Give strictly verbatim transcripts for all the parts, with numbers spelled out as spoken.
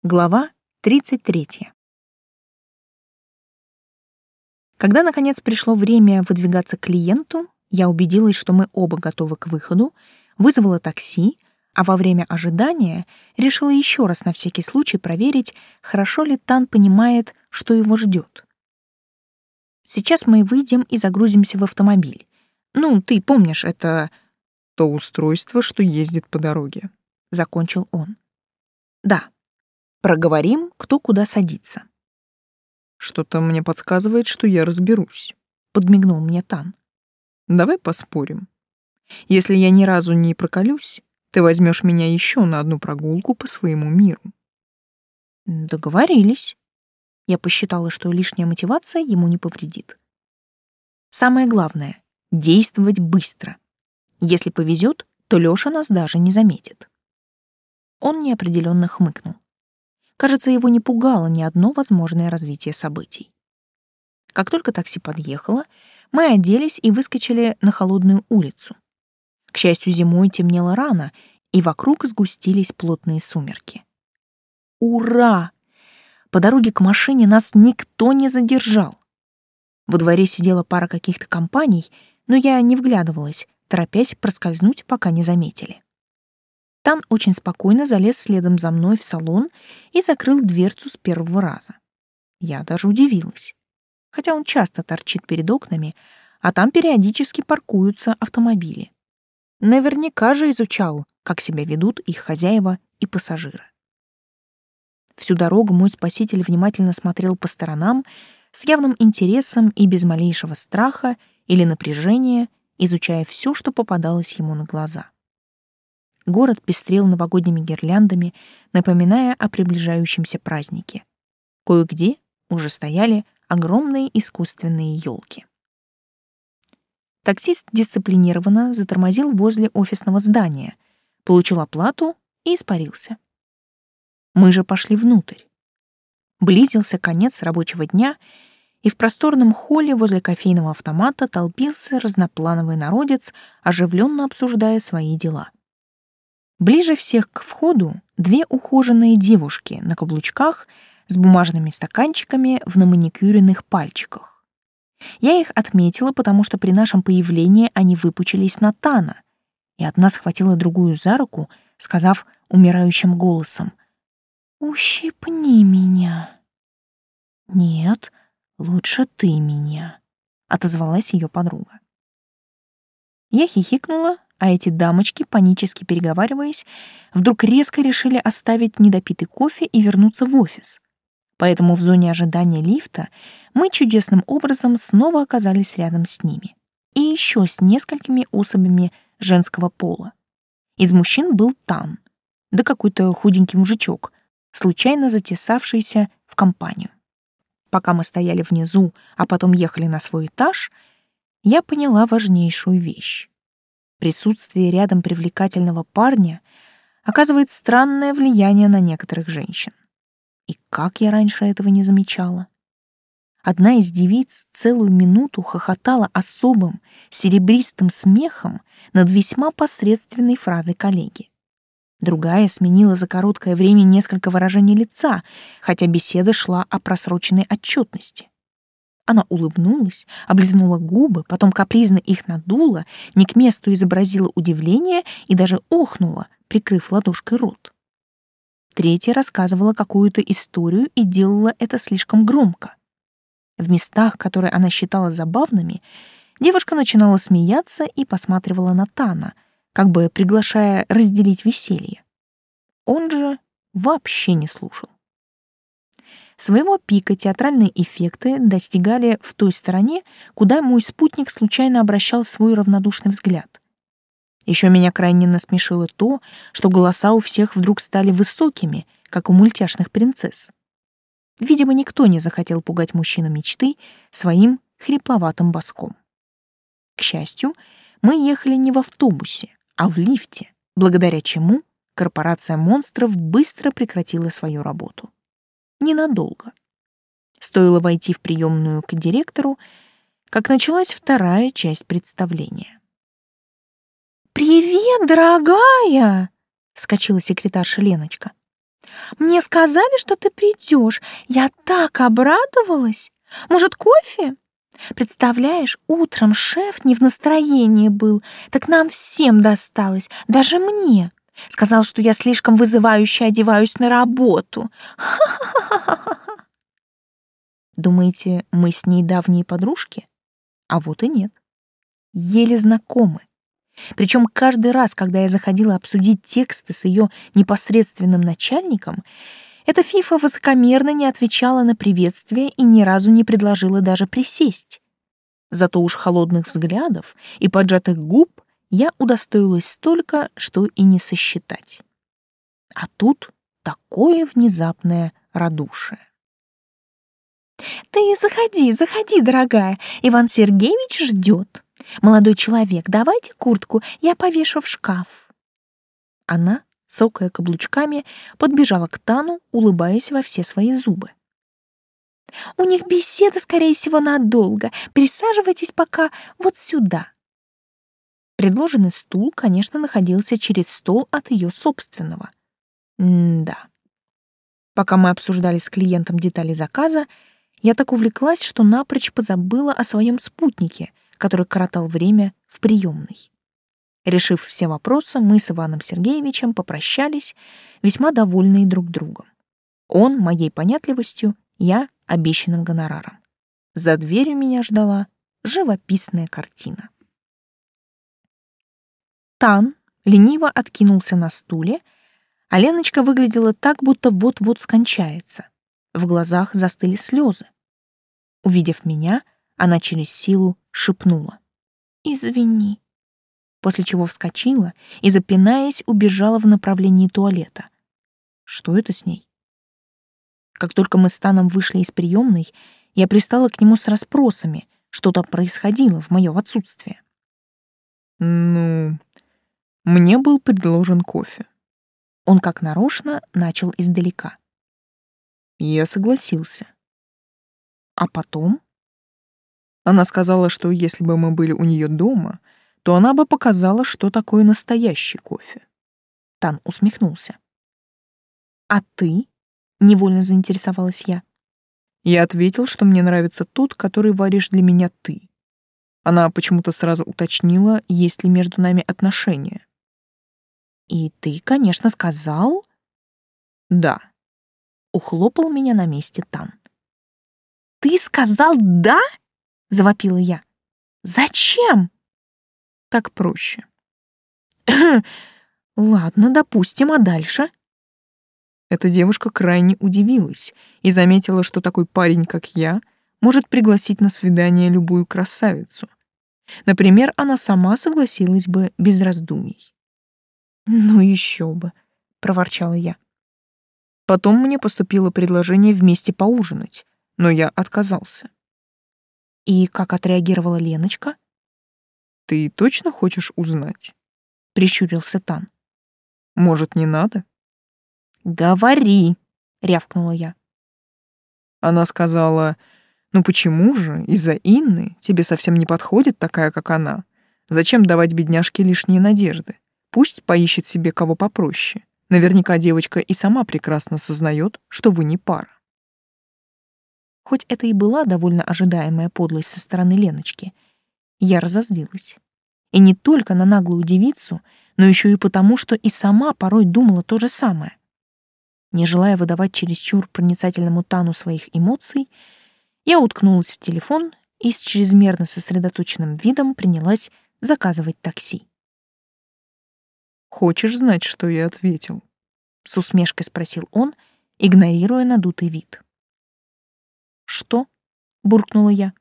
Глава тридцать третья. Когда, наконец, пришло время выдвигаться к клиенту, я убедилась, что мы оба готовы к выходу, вызвала такси, а во время ожидания решила еще раз на всякий случай проверить, хорошо ли Тан понимает, что его ждет. Сейчас мы выйдем и загрузимся в автомобиль. Ну, ты помнишь, это то устройство, что ездит по дороге. Закончил он. Да. Проговорим, кто куда садится. Что-то мне подсказывает, что я разберусь, подмигнул мне Тан. Давай поспорим. Если я ни разу не проколюсь, ты возьмешь меня еще на одну прогулку по своему миру. Договорились. Я посчитала, что лишняя мотивация ему не повредит. Самое главное — действовать быстро. Если повезет, то Лёша нас даже не заметит. Он неопределенно хмыкнул. Кажется, его не пугало ни одно возможное развитие событий. Как только такси подъехало, мы оделись и выскочили на холодную улицу. К счастью, зимой темнело рано, и вокруг сгустились плотные сумерки. Ура! По дороге к машине нас никто не задержал. Во дворе сидела пара каких-то компаний, но я не вглядывалась, торопясь проскользнуть, пока не заметили. Тан очень спокойно залез следом за мной в салон и закрыл дверцу с первого раза. Я даже удивилась. Хотя он часто торчит перед окнами, а там периодически паркуются автомобили. Наверняка же изучал, как себя ведут их хозяева и пассажиры. Всю дорогу мой спаситель внимательно смотрел по сторонам с явным интересом и без малейшего страха или напряжения, изучая все, что попадалось ему на глаза. Город пестрел новогодними гирляндами, напоминая о приближающемся празднике. Кое-где уже стояли огромные искусственные елки. Таксист дисциплинированно затормозил возле офисного здания, получил оплату и испарился. Мы же пошли внутрь. Близился конец рабочего дня, и в просторном холле возле кофейного автомата толпился разноплановый народец, оживленно обсуждая свои дела. Ближе всех к входу две ухоженные девушки на каблучках с бумажными стаканчиками в наманикюренных пальчиках. Я их отметила, потому что при нашем появлении они выпучились на Тана, и одна схватила другую за руку, сказав умирающим голосом: «Ущипни меня». «Нет, лучше ты меня», — отозвалась ее подруга. Я хихикнула, а эти дамочки, панически переговариваясь, вдруг резко решили оставить недопитый кофе и вернуться в офис. Поэтому в зоне ожидания лифта мы чудесным образом снова оказались рядом с ними. И еще с несколькими особями женского пола. Из мужчин был Тан, да какой-то худенький мужичок, случайно затесавшийся в компанию. Пока мы стояли внизу, а потом ехали на свой этаж, я поняла важнейшую вещь. Присутствие рядом привлекательного парня оказывает странное влияние на некоторых женщин. И как я раньше этого не замечала? Одна из девиц целую минуту хохотала особым серебристым смехом над весьма посредственной фразой коллеги. Другая сменила за короткое время несколько выражений лица, хотя беседа шла о просроченной отчетности. Она улыбнулась, облизнула губы, потом капризно их надула, не к месту изобразила удивление и даже охнула, прикрыв ладошкой рот. Третья рассказывала какую-то историю и делала это слишком громко. В местах, которые она считала забавными, девушка начинала смеяться и посматривала на Тана, как бы приглашая разделить веселье. Он же вообще не слушал. Своего пика театральные эффекты достигали в той стороне, куда мой спутник случайно обращал свой равнодушный взгляд. Еще меня крайне насмешило то, что голоса у всех вдруг стали высокими, как у мультяшных принцесс. Видимо, никто не захотел пугать мужчину мечты своим хрипловатым баском. К счастью, мы ехали не в автобусе, а в лифте, благодаря чему корпорация монстров быстро прекратила свою работу. Ненадолго. Стоило войти в приемную к директору, как началась вторая часть представления. «Привет, дорогая!» — вскочила секретарша Леночка. Мне сказали, что ты придешь. Я так обрадовалась. Может, кофе? Представляешь, утром шеф не в настроении был, так нам всем досталось, даже мне. Сказал, что я слишком вызывающе одеваюсь на работу. Думаете, мы с ней давние подружки? А вот и нет. Еле знакомы. Причем каждый раз, когда я заходила обсудить тексты с ее непосредственным начальником, эта фифа высокомерно не отвечала на приветствие и ни разу не предложила даже присесть. Зато уж холодных взглядов и поджатых губ я удостоилась столько, что и не сосчитать. А тут такое внезапное радушие. «Ты заходи, заходи, дорогая, Иван Сергеевич ждет. Молодой человек, давайте куртку, я повешу в шкаф». Она, цокая каблучками, подбежала к Тану, улыбаясь во все свои зубы. «У них беседа, скорее всего, надолго. Присаживайтесь пока вот сюда». Предложенный стул, конечно, находился через стол от ее собственного. М-да. Пока мы обсуждали с клиентом детали заказа, я так увлеклась, что напрочь позабыла о своем спутнике, который коротал время в приемной. Решив все вопросы, мы с Иваном Сергеевичем попрощались, весьма довольные друг другом. Он моей понятливостью, я обещанным гонораром. За дверью меня ждала живописная картина. Тан лениво откинулся на стуле, а Леночка выглядела так, будто вот-вот скончается. В глазах застыли слезы. Увидев меня, она через силу шепнула: «Извини», после чего вскочила и, запинаясь, убежала в направлении туалета. Что это с ней? Как только мы с Таном вышли из приемной, я пристала к нему с расспросами, что там происходило в моё отсутствие. «Ну, мне был предложен кофе». Он как нарочно начал издалека. Я согласился. А потом? Она сказала, что если бы мы были у нее дома, то она бы показала, что такое настоящий кофе. Тан усмехнулся. «А ты?» — невольно заинтересовалась я. Я ответил, что мне нравится тот, который варишь для меня ты. Она почему-то сразу уточнила, есть ли между нами отношения. «И ты, конечно, сказал?» «Да». Ухлопал меня на месте Тан. «Ты сказал «да»?» — завопила я. «Зачем?» «Так проще». «Ладно, допустим, а дальше?» Эта девушка крайне удивилась и заметила, что такой парень, как я, может пригласить на свидание любую красавицу. Например, она сама согласилась бы без раздумий. «Ну еще бы», — проворчала я. Потом мне поступило предложение вместе поужинать, но я отказался. И как отреагировала Леночка? «Ты точно хочешь узнать?» — прищурился Тан. «Может, не надо?» «Говори», — рявкнула я. Она сказала: «Ну почему же из-за Инны тебе совсем не подходит такая, как она? Зачем давать бедняжке лишние надежды? Пусть поищет себе кого попроще. Наверняка девочка и сама прекрасно сознает, что вы не пара». Хоть это и была довольно ожидаемая подлость со стороны Леночки, я разозлилась. И не только на наглую девицу, но еще и потому, что и сама порой думала то же самое. Не желая выдавать чересчур проницательному Тану своих эмоций, я уткнулась в телефон и с чрезмерно сосредоточенным видом принялась заказывать такси. «Хочешь знать, что я ответил?» — с усмешкой спросил он, игнорируя надутый вид. «Что?» — буркнула я.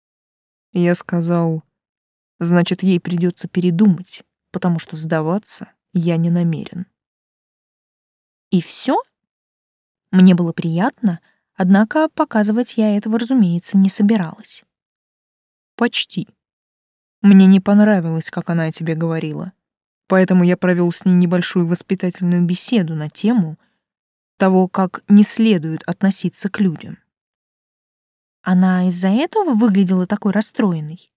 Я сказал: «Значит, ей придется передумать, потому что сдаваться я не намерен». И все? Мне было приятно, однако показывать я этого, разумеется, не собиралась. «Почти. Мне не понравилось, как она о тебе говорила, поэтому я провел с ней небольшую воспитательную беседу на тему того, как не следует относиться к людям». Она из-за этого выглядела такой расстроенной?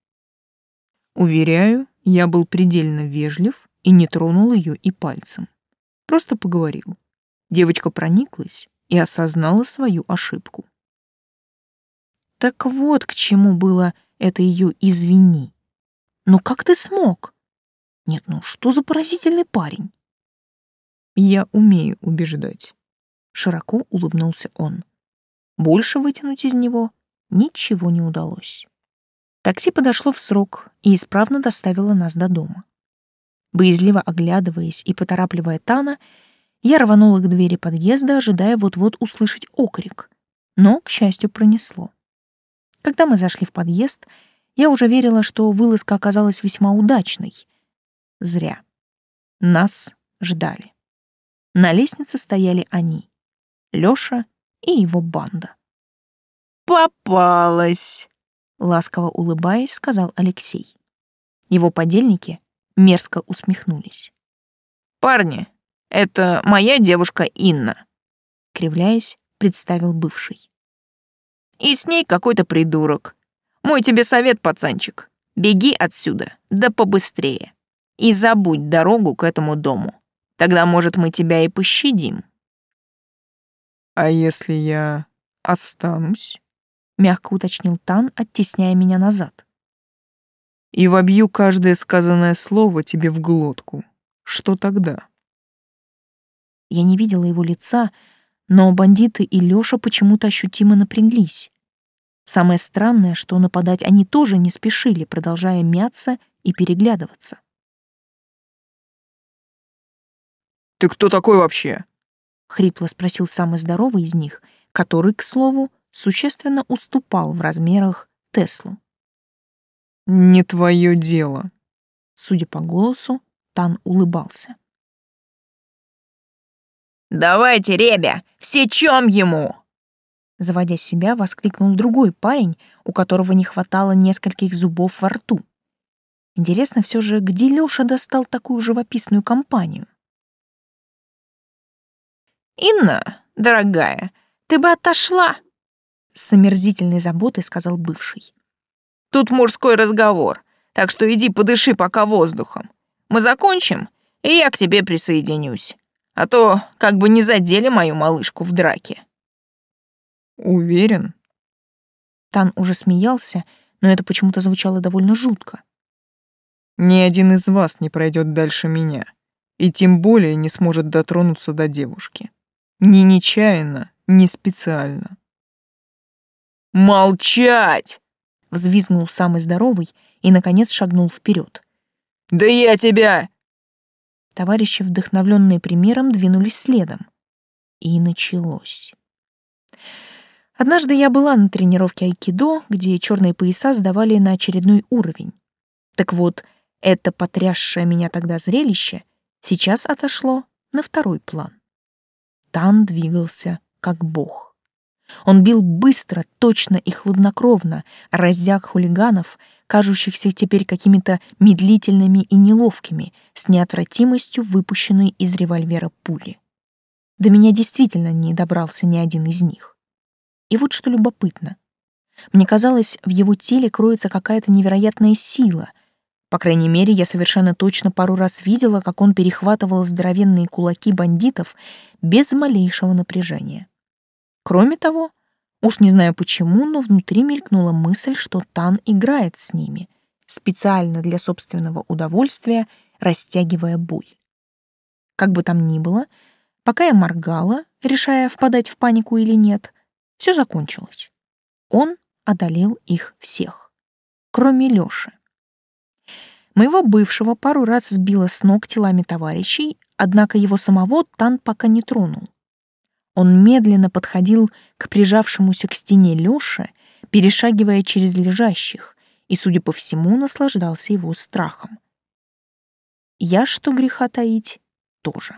Уверяю, я был предельно вежлив и не тронул ее и пальцем. Просто поговорил. Девочка прониклась и осознала свою ошибку. Так вот к чему было это ее «извини». Ну как ты смог? Нет, ну что за поразительный парень? Я умею убеждать. Широко улыбнулся он. Больше вытянуть из него ничего не удалось. Такси подошло в срок и исправно доставило нас до дома. Боязливо оглядываясь и поторапливая Тана, я рванула к двери подъезда, ожидая вот-вот услышать окрик, но, к счастью, пронесло. Когда мы зашли в подъезд, я уже верила, что вылазка оказалась весьма удачной. Зря. Нас ждали. На лестнице стояли они, Лёша и его банда. «Попалась!» — ласково улыбаясь, сказал Алексей. Его подельники мерзко усмехнулись. «Парни, это моя девушка Инна», — кривляясь, представил бывший. «И с ней какой-то придурок. Мой тебе совет, пацанчик. Беги отсюда, да побыстрее. И забудь дорогу к этому дому. Тогда, может, мы тебя и пощадим». «А если я останусь?» — мягко уточнил Тан, оттесняя меня назад. «И вобью каждое сказанное слово тебе в глотку. Что тогда?» Я не видела его лица, но бандиты и Лёша почему-то ощутимо напряглись. Самое странное, что нападать они тоже не спешили, продолжая мяться и переглядываться. «Ты кто такой вообще?» — хрипло спросил самый здоровый из них, который, к слову, существенно уступал в размерах Теслу. «Не твое дело». Судя по голосу, Тан улыбался. «Давайте, ребя, всечем ему!» Заводя себя, воскликнул другой парень, у которого не хватало нескольких зубов во рту. Интересно все же, где Лёша достал такую живописную компанию? «Инна, дорогая, ты бы отошла!» С омерзительной заботой сказал бывший. «Тут мужской разговор, так что иди подыши пока воздухом. Мы закончим, и я к тебе присоединюсь. А то как бы не задели мою малышку в драке». «Уверен?» Тан уже смеялся, но это почему-то звучало довольно жутко. «Ни один из вас не пройдет дальше меня, и тем более не сможет дотронуться до девушки. Ни нечаянно, ни специально». «Молчать!» — взвизгнул самый здоровый и, наконец, шагнул вперед. «Да я тебя!» Товарищи, вдохновленные примером, двинулись следом. И началось. Однажды я была на тренировке айкидо, где черные пояса сдавали на очередной уровень. Так вот, это потрясшее меня тогда зрелище сейчас отошло на второй план. Тан двигался как бог. Он бил быстро, точно и хладнокровно, разя хулиганов, кажущихся теперь какими-то медлительными и неловкими, с неотвратимостью выпущенной из револьвера пули. До меня действительно не добрался ни один из них. И вот что любопытно. Мне казалось, в его теле кроется какая-то невероятная сила. По крайней мере, я совершенно точно пару раз видела, как он перехватывал здоровенные кулаки бандитов без малейшего напряжения. Кроме того, уж не знаю почему, но внутри мелькнула мысль, что Тан играет с ними, специально для собственного удовольствия, растягивая боль. Как бы там ни было, пока я моргала, решая, впадать в панику или нет, все закончилось. Он одолел их всех, кроме Лёши. Моего бывшего пару раз сбило с ног телами товарищей, однако его самого Тан пока не тронул. Он медленно подходил к прижавшемуся к стене Лёше, перешагивая через лежащих, и, судя по всему, наслаждался его страхом. Я, что греха таить, тоже.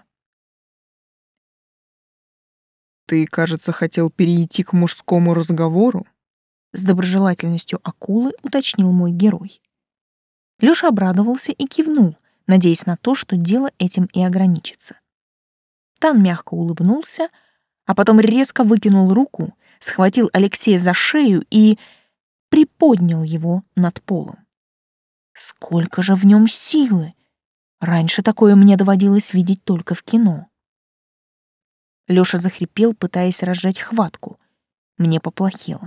«Ты, кажется, хотел перейти к мужскому разговору?» С доброжелательностью акулы уточнил мой герой. Лёша обрадовался и кивнул, надеясь на то, что дело этим и ограничится. Тан мягко улыбнулся, а потом резко выкинул руку, схватил Алексея за шею и приподнял его над полом. Сколько же в нем силы! Раньше такое мне доводилось видеть только в кино. Лёша захрипел, пытаясь разжать хватку. Мне поплохело.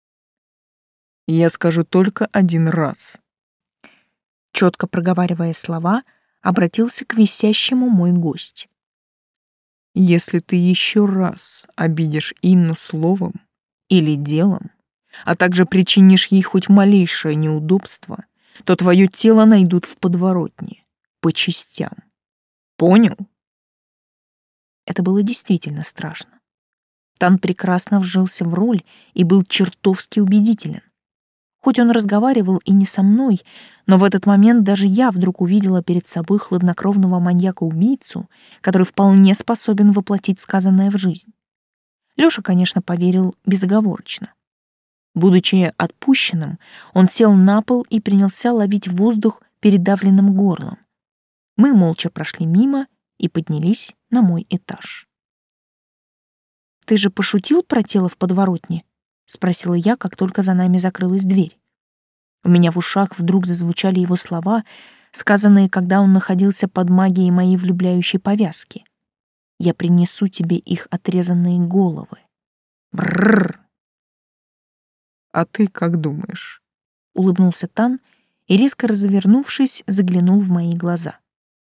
Я скажу только один раз. Четко проговаривая слова, обратился к висящему мой гость. Если ты еще раз обидишь Инну словом или делом, а также причинишь ей хоть малейшее неудобство, то твое тело найдут в подворотне, по частям. Понял? Это было действительно страшно. Тан прекрасно вжился в роль и был чертовски убедителен. Хоть он разговаривал и не со мной, но в этот момент даже я вдруг увидела перед собой хладнокровного маньяка-убийцу, который вполне способен воплотить сказанное в жизнь. Лёша, конечно, поверил безоговорочно. Будучи отпущенным, он сел на пол и принялся ловить воздух передавленным горлом. Мы молча прошли мимо и поднялись на мой этаж. «Ты же пошутил про тело в подворотне?» — спросила я, как только за нами закрылась дверь. У меня в ушах вдруг зазвучали его слова, сказанные, когда он находился под магией моей влюбляющей повязки. «Я принесу тебе их отрезанные головы». Бррр. А ты как думаешь? Улыбнулся Тан и, резко развернувшись, заглянул в мои глаза.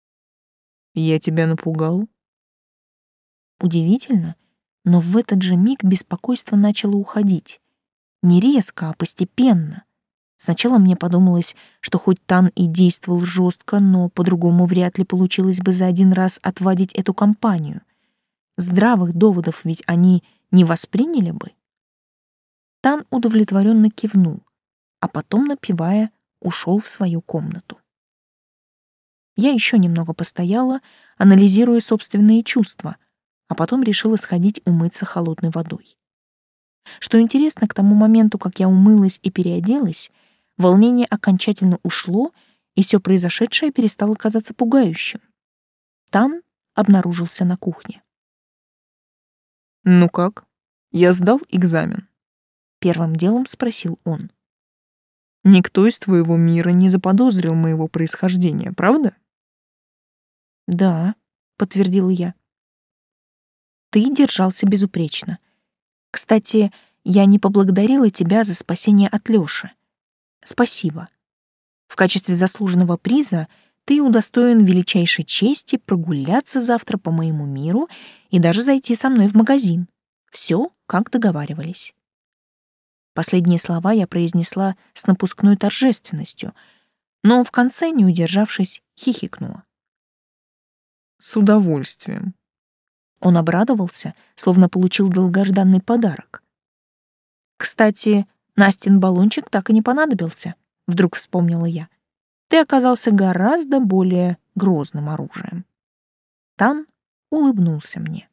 Я тебя напугал? Удивительно, но в этот же миг беспокойство начало уходить. Не резко, а постепенно. Сначала мне подумалось, что хоть Тан и действовал жестко, но по-другому вряд ли получилось бы за один раз отвадить эту компанию. Здравых доводов ведь они не восприняли бы. Тан удовлетворенно кивнул, а потом, напевая, ушел в свою комнату. Я еще немного постояла, анализируя собственные чувства, а потом решила сходить умыться холодной водой. Что интересно, к тому моменту, как я умылась и переоделась, волнение окончательно ушло, и все произошедшее перестало казаться пугающим. Тан обнаружился на кухне. Ну как? Я сдал экзамен. Первым делом спросил он. Никто из твоего мира не заподозрил моего происхождения, правда? Да, подтвердила я. Ты держался безупречно. Кстати, я не поблагодарила тебя за спасение от Лёши. Спасибо. В качестве заслуженного приза ты удостоен величайшей чести прогуляться завтра по моему миру и даже зайти со мной в магазин. Все, как договаривались. Последние слова я произнесла с напускной торжественностью, но в конце, не удержавшись, хихикнула. С удовольствием. Он обрадовался, словно получил долгожданный подарок. Кстати, Настин баллончик так и не понадобился, вдруг вспомнила я. Ты оказался гораздо более грозным оружием. Тан улыбнулся мне.